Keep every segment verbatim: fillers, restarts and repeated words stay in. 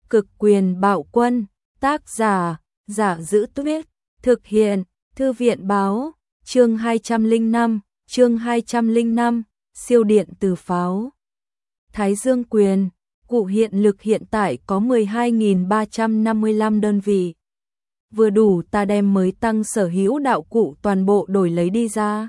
Cực quyền bạo quân, tác giả, Giả Giữ Tuyết, thực hiện, Thư viện báo, chương hai trăm lẻ năm, chương hai trăm lẻ năm, siêu điện từ pháo. Thái Dương quyền, cụ hiện lực hiện tại có mười hai nghìn ba trăm năm mươi lăm đơn vị. Vừa đủ ta đem mới tăng sở hữu đạo cụ toàn bộ đổi lấy đi ra.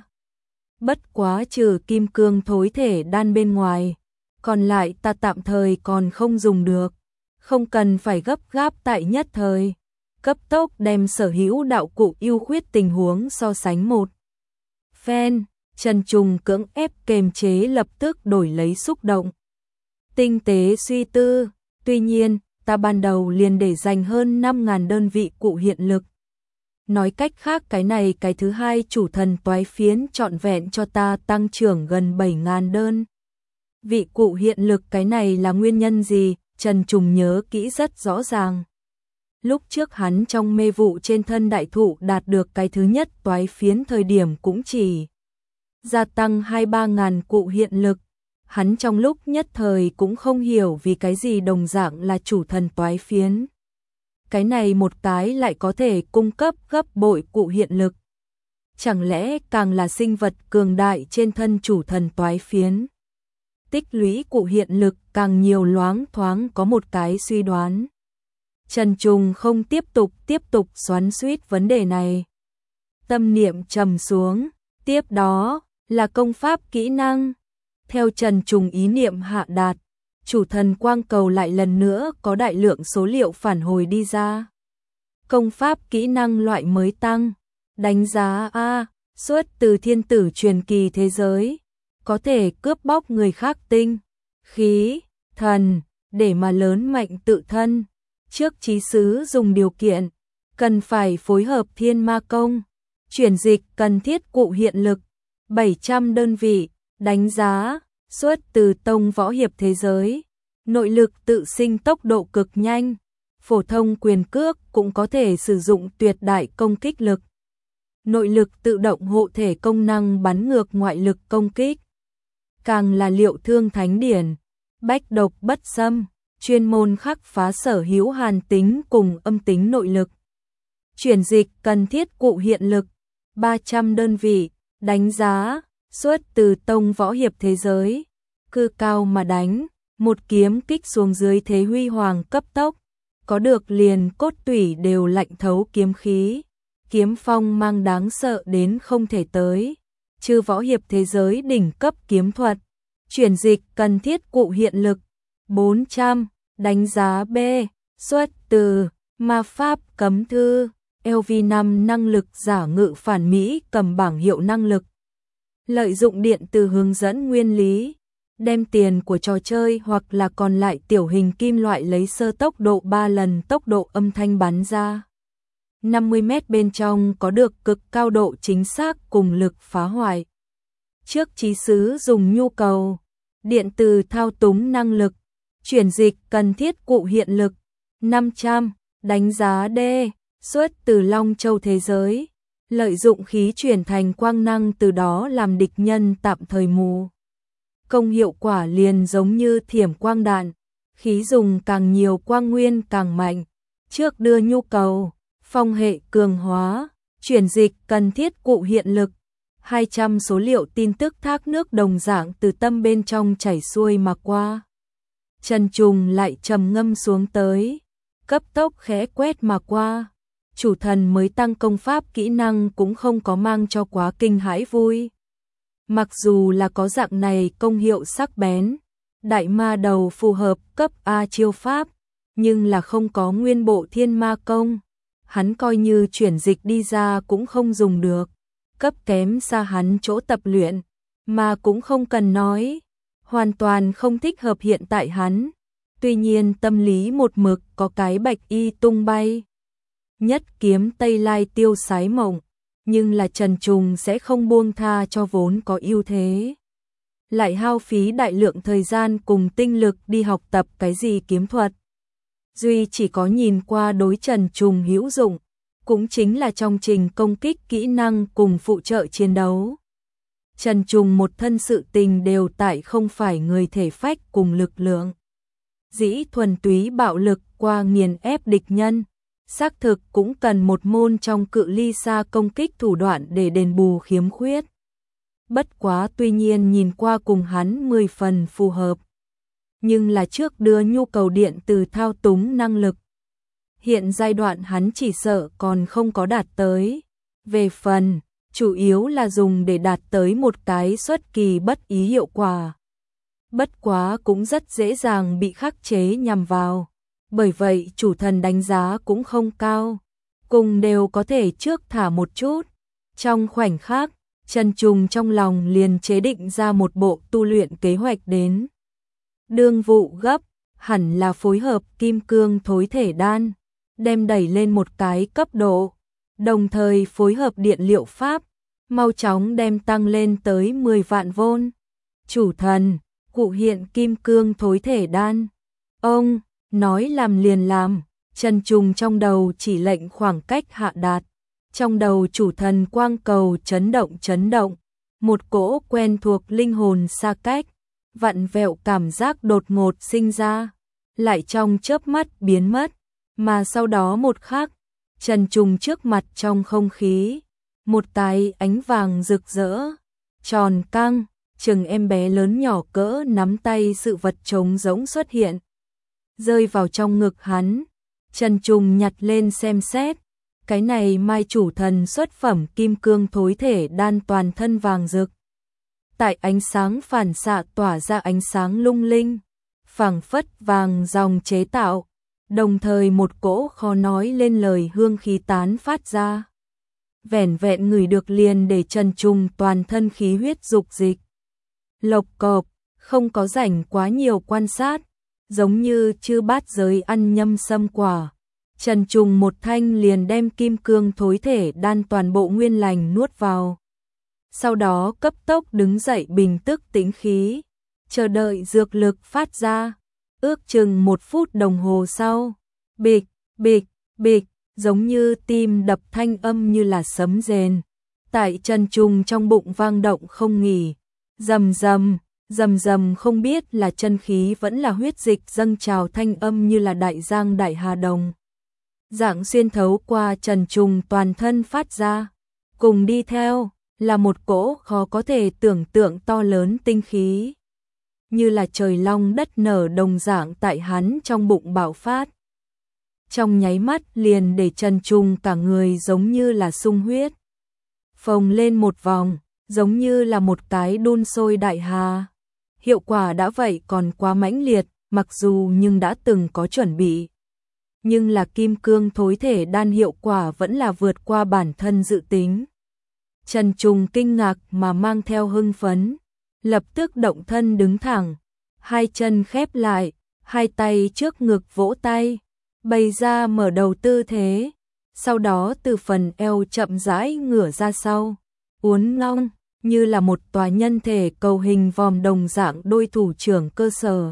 Bất quá trừ kim cương thối thể đan bên ngoài, còn lại ta tạm thời còn không dùng được, không cần phải gấp gáp tại nhất thời. Cấp tốc đem sở hữu đạo cụ ưu khuyết tình huống so sánh một phen, Trần Trùng cưỡng ép kềm chế lập tức đổi lấy xúc động. Tinh tế suy tư, tuy nhiên, ta ban đầu liền để dành hơn năm nghìn đơn vị cụ hiện lực. Nói cách khác cái này cái thứ hai chủ thần toái phiến trọn vẹn cho ta tăng trưởng gần bảy nghìn đơn. Vị cụ hiện lực cái này là nguyên nhân gì? Trần Trùng nhớ kỹ rất rõ ràng. Lúc trước hắn trong mê vụ trên thân đại thụ đạt được cái thứ nhất toái phiến thời điểm cũng chỉ gia tăng hai ba ngàn cụ hiện lực. Hắn trong lúc nhất thời cũng không hiểu vì cái gì đồng dạng là chủ thần toái phiến. Cái này một cái lại có thể cung cấp gấp bội cụ hiện lực. Chẳng lẽ càng là sinh vật cường đại trên thân chủ thần toái phiến? Tích lũy cụ hiện lực càng nhiều, loáng thoáng có một cái suy đoán. Trần Trùng không tiếp tục tiếp tục xoắn xuýt vấn đề này. Tâm niệm trầm xuống, tiếp đó là công pháp kỹ năng. Theo Trần Trùng ý niệm hạ đạt, chủ thần quang cầu lại lần nữa có đại lượng số liệu phản hồi đi ra. Công pháp kỹ năng loại mới tăng, đánh giá A, xuất từ thiên tử truyền kỳ thế giới, có thể cướp bóc người khác tinh, khí, thần, để mà lớn mạnh tự thân. Trước chí sứ dùng điều kiện, cần phải phối hợp thiên ma công, chuyển dịch cần thiết cụ hiện lực, bảy trăm đơn vị, đánh giá, xuất từ tông võ hiệp thế giới, nội lực tự sinh tốc độ cực nhanh, phổ thông quyền cước cũng có thể sử dụng tuyệt đại công kích lực. Nội lực tự động hộ thể công năng bắn ngược ngoại lực công kích. Càng là liệu thương thánh điển, bách độc bất xâm, chuyên môn khắc phá sở hữu hàn tính cùng âm tính nội lực. Chuyển dịch cần thiết cụ hiện lực, ba trăm đơn vị, đánh giá, xuất từ tông võ hiệp thế giới, cư cao mà đánh, một kiếm kích xuống dưới thế huy hoàng cấp tốc, có được liền cốt tủy đều lạnh thấu kiếm khí, kiếm phong mang đáng sợ đến không thể tới, chư võ hiệp thế giới đỉnh cấp kiếm thuật, chuyển dịch cần thiết cụ hiện lực, bốn trăm, đánh giá B, xuất từ ma pháp cấm thư, L V năm năng lực giả ngự phản Mỹ cầm bảng hiệu năng lực. Lợi dụng điện từ hướng dẫn nguyên lý, đem tiền của trò chơi hoặc là còn lại tiểu hình kim loại lấy sơ tốc độ ba lần tốc độ âm thanh bắn ra. năm mươi mét bên trong có được cực cao độ chính xác cùng lực phá hoại. Trước chí sứ dùng nhu cầu, điện từ thao túng năng lực, chuyển dịch cần thiết cụ hiện lực, năm trăm, đánh giá D, xuất từ Long Châu thế giới. Lợi dụng khí chuyển thành quang năng từ đó làm địch nhân tạm thời mù. Công hiệu quả liền giống như thiểm quang đạn, khí dùng càng nhiều quang nguyên càng mạnh. Trước đưa nhu cầu, phong hệ cường hóa, chuyển dịch cần thiết cụ hiện lực, hai trăm số liệu tin tức thác nước đồng dạng từ tâm bên trong chảy xuôi mà qua. Trần Trùng lại trầm ngâm xuống tới, cấp tốc khẽ quét mà qua. Chủ thần mới tăng công pháp kỹ năng cũng không có mang cho quá kinh hãi vui. Mặc dù là có dạng này công hiệu sắc bén, đại ma đầu phù hợp cấp A chiêu pháp, nhưng là không có nguyên bộ thiên ma công. Hắn coi như chuyển dịch đi ra cũng không dùng được, cấp kém xa hắn chỗ tập luyện, mà cũng không cần nói, hoàn toàn không thích hợp hiện tại hắn. Tuy nhiên tâm lý một mực có cái bạch y tung bay. Nhất kiếm Tây Lai tiêu sái mộng, nhưng là Trần Trùng sẽ không buông tha cho vốn có ưu thế. Lại hao phí đại lượng thời gian cùng tinh lực đi học tập cái gì kiếm thuật. Duy chỉ có nhìn qua đối Trần Trùng hữu dụng, cũng chính là trong trình công kích kỹ năng cùng phụ trợ chiến đấu. Trần Trùng một thân sự tình đều tại không phải người thể phách cùng lực lượng. dĩ thuần túy bạo lực qua nghiền ép địch nhân, xác thực cũng cần một môn trong cự ly xa công kích thủ đoạn để đền bù khiếm khuyết. Bất quá tuy nhiên nhìn qua cùng hắn mười phần phù hợp, nhưng là trước đưa nhu cầu điện từ thao túng năng lực. Hiện giai đoạn hắn chỉ sợ còn không có đạt tới. Về phần, chủ yếu là dùng để đạt tới một cái xuất kỳ bất ý hiệu quả. Bất quá cũng rất dễ dàng bị khắc chế nhằm vào. Bởi vậy chủ thần đánh giá cũng không cao. Cùng đều có thể trước thả một chút. Trong khoảnh khắc, Trần Trùng trong lòng liền chế định ra một bộ tu luyện kế hoạch đến. Đương vụ gấp, hẳn là phối hợp kim cương thối thể đan, đem đẩy lên một cái cấp độ, đồng thời phối hợp điện liệu pháp, mau chóng đem tăng lên tới mười vạn vôn. Chủ thần, cụ hiện kim cương thối thể đan. Ông, nói làm liền làm, Trần Trùng trong đầu chỉ lệnh khoảng cách hạ đạt. Trong đầu chủ thần quang cầu chấn động chấn động, một cỗ quen thuộc linh hồn xa cách, vặn vẹo cảm giác đột ngột sinh ra, lại trong chớp mắt biến mất, mà sau đó một khắc, Trần Trùng trước mặt trong không khí, một cái ánh vàng rực rỡ, tròn căng, chừng em bé lớn nhỏ cỡ nắm tay sự vật trống rỗng xuất hiện, rơi vào trong ngực hắn. Trần Trùng nhặt lên xem xét, cái này mai chủ thần xuất phẩm kim cương thối thể đan toàn thân vàng rực. Tại ánh sáng phản xạ tỏa ra ánh sáng lung linh, phảng phất vàng dòng chế tạo, đồng thời một cỗ khó nói lên lời hương khí tán phát ra. Vẻn vẹn ngửi được liền để Trần Trùng toàn thân khí huyết dục dịch. Lộc cộp, không có rảnh quá nhiều quan sát, giống như chư bát giới ăn nhâm sâm quả. Trần Trùng một thanh liền đem kim cương thối thể đan toàn bộ nguyên lành nuốt vào. Sau đó cấp tốc đứng dậy bình tức tĩnh khí, chờ đợi dược lực phát ra. Ước chừng một phút đồng hồ sau, bịch, bịch, bịch, giống như tim đập thanh âm như là sấm rền. Tại Trần Trùng trong bụng vang động không nghỉ, rầm rầm, rầm rầm, không biết là chân khí vẫn là huyết dịch dâng trào thanh âm như là đại giang đại hà đồng. Dạng xuyên thấu qua Trần Trùng toàn thân phát ra, cùng đi theo là một cỗ khó có thể tưởng tượng to lớn tinh khí, như là trời long đất nở đồng dạng tại hắn trong bụng bạo phát. Trong nháy mắt liền để Trần Trùng cả người giống như là sung huyết, phồng lên một vòng, giống như là một cái đun sôi đại hà. Hiệu quả đã vậy còn quá mãnh liệt, mặc dù nhưng đã từng có chuẩn bị. Nhưng là kim cương thối thể đan hiệu quả vẫn là vượt qua bản thân dự tính. Trần Trùng kinh ngạc mà mang theo hưng phấn, lập tức động thân đứng thẳng, hai chân khép lại, hai tay trước ngực vỗ tay, bày ra mở đầu tư thế, sau đó từ phần eo chậm rãi ngửa ra sau, uốn ngong, như là một tòa nhân thể cầu hình vòm đồng dạng đôi thủ trưởng cơ sở.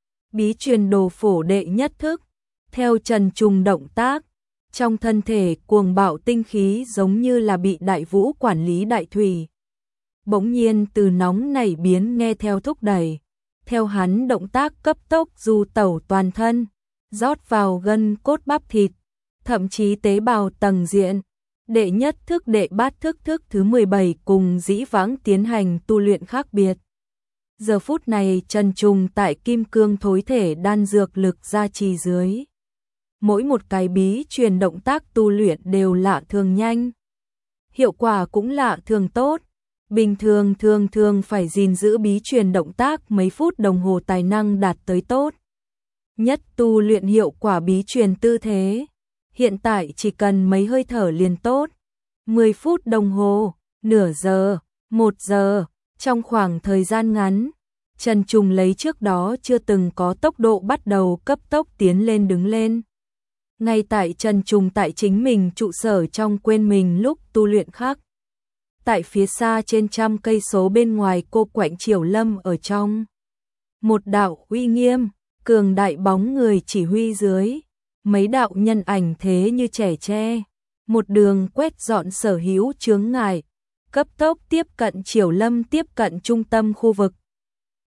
Bí truyền đồ phổ đệ nhất thức, theo Trần Trùng động tác, trong thân thể cuồng bạo tinh khí giống như là bị đại vũ quản lý đại thủy. Bỗng nhiên từ nóng nảy biến nghe theo thúc đẩy, theo hắn động tác cấp tốc du tẩu toàn thân, rót vào gân cốt bắp thịt, thậm chí tế bào tầng diện. Đệ nhất thức đệ bát thức thức thứ mười bảy cùng dĩ vãng tiến hành tu luyện khác biệt. Giờ phút này Trần Trùng tại kim cương thối thể đan dược lực gia trì dưới, mỗi một cái bí truyền động tác tu luyện đều lạ thường nhanh, hiệu quả cũng lạ thường tốt. Bình thường thường thường phải gìn giữ bí truyền động tác mấy phút đồng hồ tài năng đạt tới tốt nhất tu luyện hiệu quả bí truyền tư thế. Hiện tại chỉ cần mấy hơi thở liền tốt. mười phút đồng hồ, nửa giờ, một giờ, trong khoảng thời gian ngắn, Trần Trùng lấy trước đó chưa từng có tốc độ bắt đầu cấp tốc tiến lên đứng lên. Ngay tại Trần Trùng tại chính mình trụ sở trong quên mình lúc tu luyện khác. Tại phía xa trên trăm cây số bên ngoài cô quạnh Triều Lâm ở trong. Một đạo uy nghiêm, cường đại bóng người chỉ huy dưới. Mấy đạo nhân ảnh thế như trẻ tre, một đường quét dọn sở hữu chướng ngại, cấp tốc tiếp cận Triều Lâm, tiếp cận trung tâm khu vực.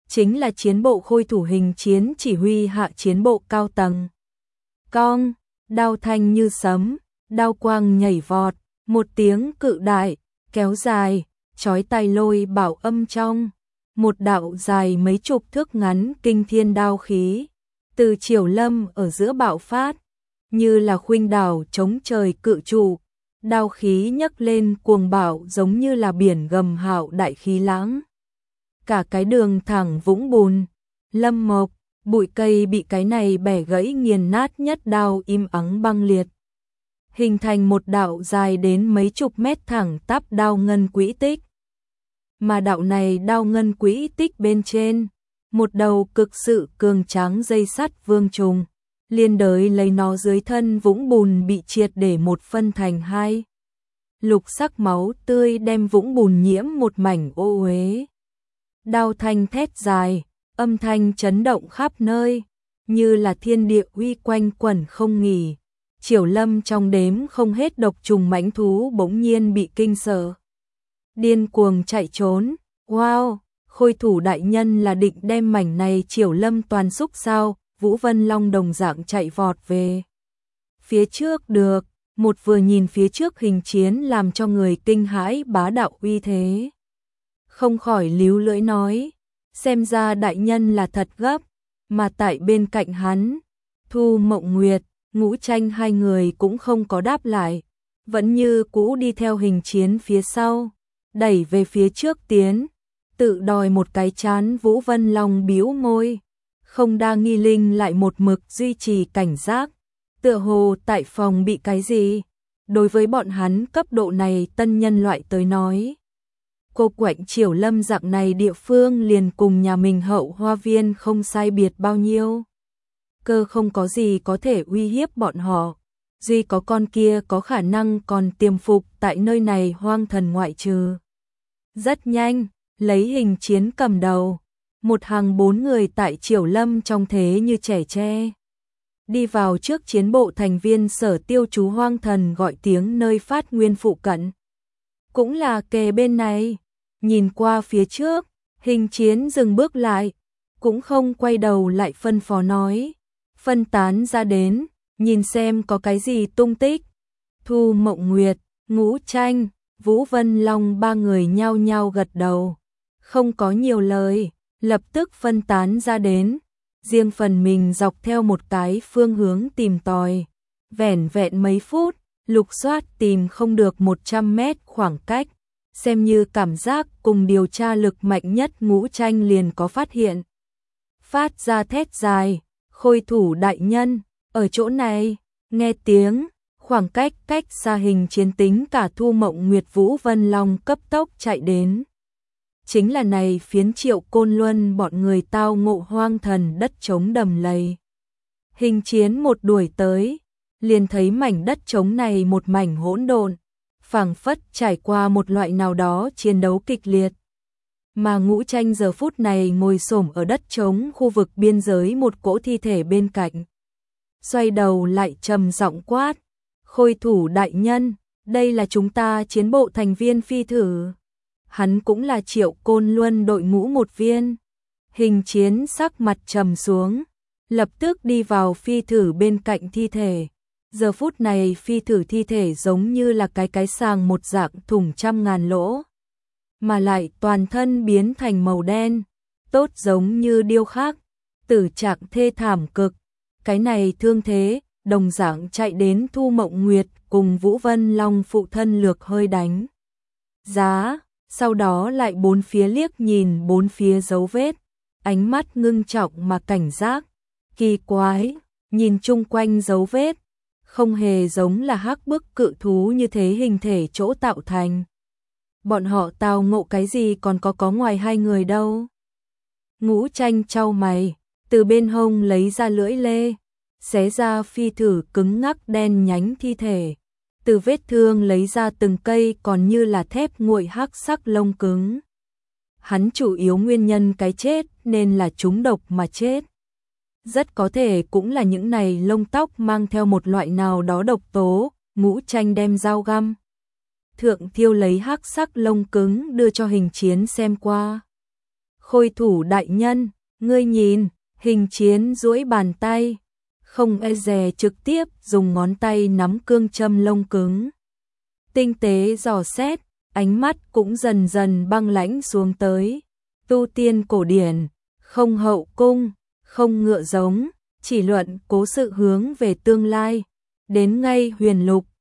chính là chiến bộ khôi thủ Hình Chiến chỉ huy hạ chiến bộ cao tầng. Cong, đao thanh như sấm, đao quang nhảy vọt, một tiếng cự đại, kéo dài, chói tai lôi bảo âm trong, một đạo dài mấy chục thước ngắn kinh thiên đao khí, từ Triều Lâm ở giữa bạo phát, như là khuynh đảo chống trời cự trụ, đao khí nhấc lên cuồng bạo giống như là biển gầm hạo đại khí lãng. Cả cái đường thẳng vũng bùn, lâm mộc, bụi cây bị cái này bẻ gãy nghiền nát nhất đao im ắng băng liệt, hình thành một đạo dài đến mấy chục mét thẳng tắp đao ngân quỹ tích. Mà đạo này đao ngân quỹ tích bên trên, một đầu cực sự cường tráng dây sắt vương trùng, liên đới lấy nó dưới thân vũng bùn bị triệt để một phân thành hai. Lục sắc máu tươi đem vũng bùn nhiễm một mảnh ô uế. Đao thanh thét dài, âm thanh chấn động khắp nơi, như là thiên địa uy quanh quẩn không nghỉ. Triều Lâm trong đếm không hết độc trùng mãnh thú bỗng nhiên bị kinh sợ, điên cuồng chạy trốn. Wow, khôi thủ đại nhân là định đem mảnh này Triều Lâm toàn xúc sao? Vũ Vân Long đồng dạng chạy vọt về phía trước được, một vừa nhìn phía trước Hình Chiến làm cho người kinh hãi bá đạo uy thế. Không khỏi líu lưỡi nói, xem ra đại nhân là thật gấp, mà tại bên cạnh hắn, Thu Mộng Nguyệt, Ngũ Tranh hai người cũng không có đáp lại, vẫn như cũ đi theo Hình Chiến phía sau, đẩy về phía trước tiến, tự đòi một cái chán. Vũ Vân Long bĩu môi, không đa nghi linh lại một mực duy trì cảnh giác, tựa hồ tại phòng bị cái gì. Đối với bọn hắn cấp độ này tân nhân loại tới nói, cô quạnh Triều Lâm dạng này địa phương liền cùng nhà mình hậu hoa viên không sai biệt bao nhiêu. Cơ không có gì có thể uy hiếp bọn họ, duy có con kia có khả năng còn tiềm phục tại nơi này hoang thần ngoại trừ. Rất nhanh, lấy Hình Chiến cầm đầu, một hàng bốn người tại Triều Lâm trong thế như trẻ tre, đi vào trước chiến bộ thành viên sở tiêu trú hoang thần gọi tiếng nơi phát nguyên phụ cận. Cũng là kề bên này, nhìn qua phía trước, Hình Chiến dừng bước lại, cũng không quay đầu lại phân phó nói, phân tán ra đến, nhìn xem có cái gì tung tích. Thu Mộng Nguyệt, Ngũ Tranh, Vũ Vân Long ba người nhao nhao gật đầu, không có nhiều lời, lập tức phân tán ra đến, riêng phần mình dọc theo một cái phương hướng tìm tòi. Vẻn vẹn mấy phút, lục soát tìm không được một trăm mét khoảng cách, xem như cảm giác cùng điều tra lực mạnh nhất Ngũ Tranh liền có phát hiện. Phát ra thét dài, khôi thủ đại nhân, ở chỗ này, nghe tiếng, khoảng cách cách xa Hình Chiến tính cả Thu Mộng Nguyệt Vũ Vân Long cấp tốc chạy đến. Chính là này phiến Triệu Côn Luân bọn người tao ngộ hoang thần đất trống đầm lầy. Hình Chiến một đuổi tới, liền thấy mảnh đất trống này một mảnh hỗn độn, phảng phất trải qua một loại nào đó chiến đấu kịch liệt. Mà Ngũ Tranh giờ phút này ngồi xổm ở đất trống khu vực biên giới một cỗ thi thể bên cạnh. Xoay đầu lại trầm giọng quát, khôi thủ đại nhân, đây là chúng ta chiến bộ thành viên phi thử. Hắn cũng là Triệu Côn Luân đội ngũ một viên. Hình Chiến sắc mặt trầm xuống, lập tức đi vào phi thử bên cạnh thi thể. Giờ phút này phi thử thi thể giống như là cái cái sàng một dạng thủng trăm ngàn lỗ, mà lại toàn thân biến thành màu đen, tốt giống như điêu khắc, tử trạng thê thảm cực. Cái này thương thế, đồng dạng chạy đến Thu Mộng Nguyệt cùng Vũ Vân Long phụ thân lược hơi đánh giá, sau đó lại bốn phía liếc nhìn bốn phía dấu vết, ánh mắt ngưng trọng mà cảnh giác, kỳ quái, nhìn chung quanh dấu vết, không hề giống là hắc bức cự thú như thế hình thể chỗ tạo thành. Bọn họ tao ngộ cái gì còn có có ngoài hai người đâu. Ngũ Tranh chau mày, từ bên hông lấy ra lưỡi lê, xé ra phi thử cứng ngắc đen nhánh thi thể, từ vết thương lấy ra từng cây còn như là thép nguội hắc sắc lông cứng. Hắn chủ yếu nguyên nhân cái chết nên là trúng độc mà chết. Rất có thể cũng là những này lông tóc mang theo một loại nào đó độc tố. Ngũ Tranh đem dao găm thượng thiêu lấy hắc sắc lông cứng đưa cho Hình Chiến xem qua. Khôi thủ đại nhân, ngươi nhìn, Hình Chiến duỗi bàn tay, không e dè trực tiếp dùng ngón tay nắm cương châm lông cứng. Tinh tế dò xét, ánh mắt cũng dần dần băng lãnh xuống tới. Tu tiên cổ điển, không hậu cung, không ngựa giống, chỉ luận cố sự hướng về tương lai. Đến ngay huyền lục,